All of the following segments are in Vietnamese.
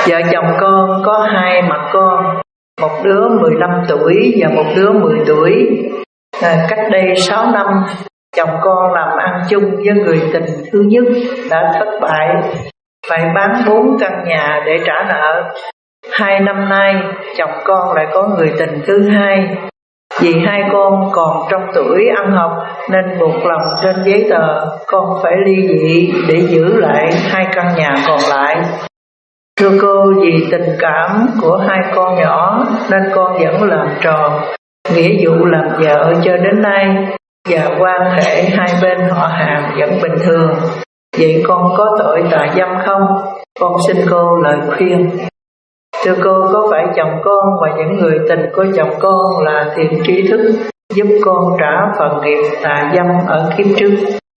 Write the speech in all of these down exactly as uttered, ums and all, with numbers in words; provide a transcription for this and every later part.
Vợ chồng con có hai mặt con, một đứa mười lăm tuổi và một đứa mười tuổi. À, cách đây sáu năm, chồng con làm ăn chung với người tình thứ nhất đã thất bại, phải bán bốn căn nhà để trả nợ. Hai năm nay, chồng con lại có người tình thứ hai. Vì hai con còn trong tuổi ăn học nên buộc lòng trên giấy tờ con phải ly dị để giữ lại hai căn nhà còn lại. Thưa cô, vì tình cảm của hai con nhỏ nên con vẫn làm tròn nghĩa vụ làm vợ cho đến nay, và quan hệ hai bên họ hàng vẫn bình thường. Vậy con có tội tà dâm không? Con xin cô lời khuyên. Thưa cô, có phải chồng con và những người tình của chồng con là thiện tri thức giúp con trả phần nghiệp tà dâm ở kiếp trước?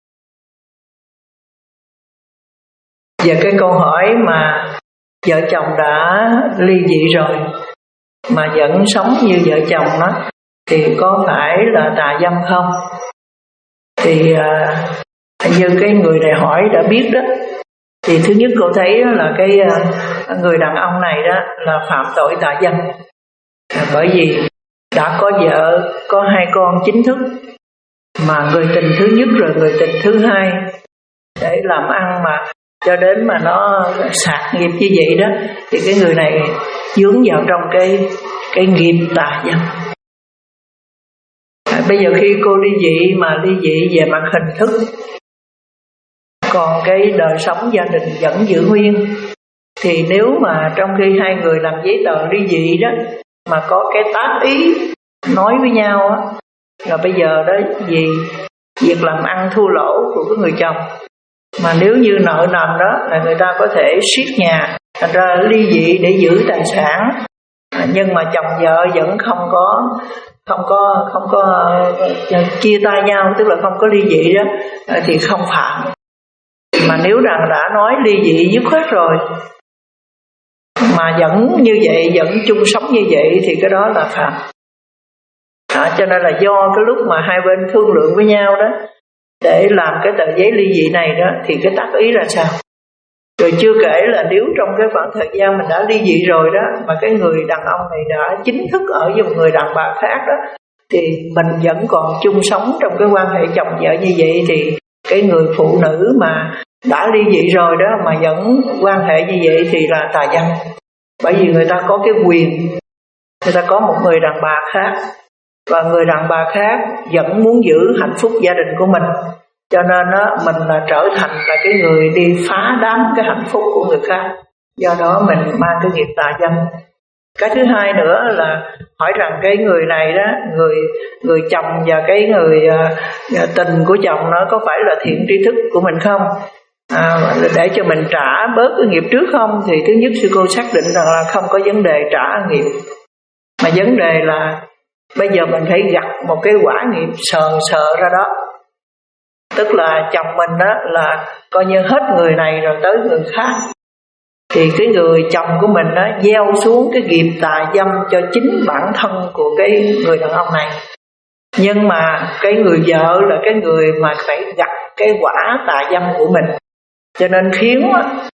Và cái câu hỏi mà vợ chồng đã ly dị rồi mà vẫn sống như vợ chồng đó, thì có phải là tà dâm không? Thì à, như cái người này hỏi đã biết đó, thì thứ nhất cô thấy là cái người đàn ông này đó là phạm tội tà dâm, à, bởi vì đã có vợ, có hai con chính thức, mà người tình thứ nhất rồi người tình thứ hai để làm ăn mà cho đến mà nó sạc nghiệp như vậy đó, thì cái người này vướng vào trong cái cái nghiệp tà dâm. À, bây giờ khi cô ly dị mà ly dị về mặt hình thức, còn cái đời sống gia đình vẫn giữ nguyên, thì nếu mà trong khi hai người làm giấy tờ ly dị đó mà có cái tác ý nói với nhau á, là bây giờ đó vì việc làm ăn thua lỗ của cái người chồng, mà nếu như nợ nần đó là người ta có thể siết nhà, thành ra ly dị để giữ tài sản, à, nhưng mà chồng vợ vẫn không có không có không có uh, chia tay nhau, tức là không có ly dị đó, uh, thì không phạm. Mà nếu rằng đã nói ly dị dứt khoát rồi mà vẫn như vậy, vẫn chung sống như vậy, thì cái đó là phạm. À, cho nên là do cái lúc mà hai bên thương lượng với nhau đó để làm cái tờ giấy ly dị này đó, thì cái tác ý là sao? Rồi chưa kể là nếu trong cái khoảng thời gian mình đã ly dị rồi đó, mà cái người đàn ông này đã chính thức ở với một người đàn bà khác đó, thì mình vẫn còn chung sống trong cái quan hệ chồng vợ như vậy, thì cái người phụ nữ mà đã ly dị rồi đó mà vẫn quan hệ như vậy thì là tà dâm. Bởi vì người ta có cái quyền, người ta có một người đàn bà khác, và người đàn bà khác vẫn muốn giữ hạnh phúc gia đình của mình, cho nên đó, mình là trở thành là cái người đi phá đám cái hạnh phúc của người khác. Do đó mình mang cái nghiệp tà dâm. Cái thứ hai nữa là hỏi rằng cái người này đó, người người chồng và cái người uh, tình của chồng nó có phải là thiện tri thức của mình không? À, để cho mình trả bớt cái nghiệp trước không? Thì thứ nhất sư cô xác định rằng là không có vấn đề trả nghiệp, mà vấn đề là bây giờ mình phải gặt một cái quả nghiệp sờn sờ ra đó. Tức là chồng mình đó là coi như hết người này rồi tới người khác, thì cái người chồng của mình đó gieo xuống cái nghiệp tà dâm cho chính bản thân của cái người đàn ông này. Nhưng mà cái người vợ là cái người mà phải gặt cái quả tà dâm của mình, cho nên khiến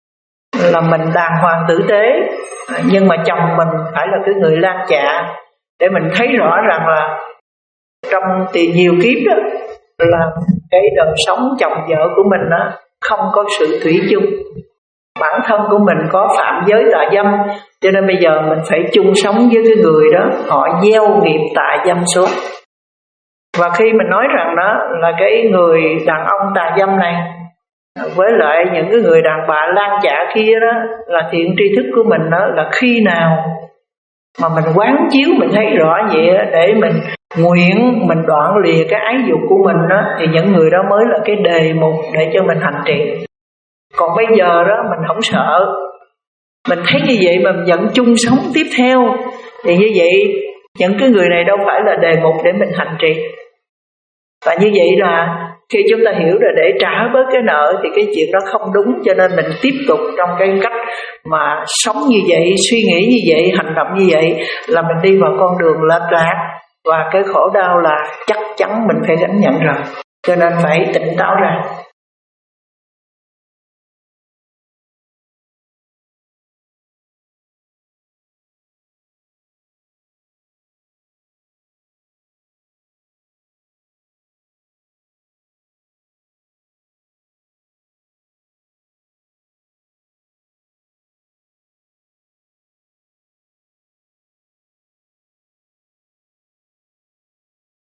là mình đàng hoàng tử tế, nhưng mà chồng mình phải là cái người lan chạ, để mình thấy rõ rằng là trong tiền nhiều kiếp đó là cái đời sống chồng vợ của mình đó không có sự thủy chung. Bản thân của mình có phạm giới tà dâm, cho nên bây giờ mình phải chung sống với cái người đó, họ gieo nghiệp tà dâm xuống. Và khi mình nói rằng đó là cái người đàn ông tà dâm này với lại những cái người đàn bà lan chạ kia đó là thiện tri thức của mình đó, là khi nào mà mình quán chiếu mình thấy rõ vậy đó, để mình nguyện mình đoạn lìa cái ái dục của mình đó, thì những người đó mới là cái đề mục để cho mình hành trì. Còn bây giờ đó mình không sợ, mình thấy như vậy mà mình vẫn chung sống tiếp theo, thì như vậy những cái người này đâu phải là đề mục để mình hành trì. Và như vậy là khi chúng ta hiểu rồi để trả bớt cái nợ thì cái chuyện đó không đúng, cho nên mình tiếp tục trong cái cách mà sống như vậy, suy nghĩ như vậy, hành động như vậy là mình đi vào con đường lệch lạc, và cái khổ đau là chắc chắn mình phải gánh nhận rồi, cho nên phải tỉnh táo ra.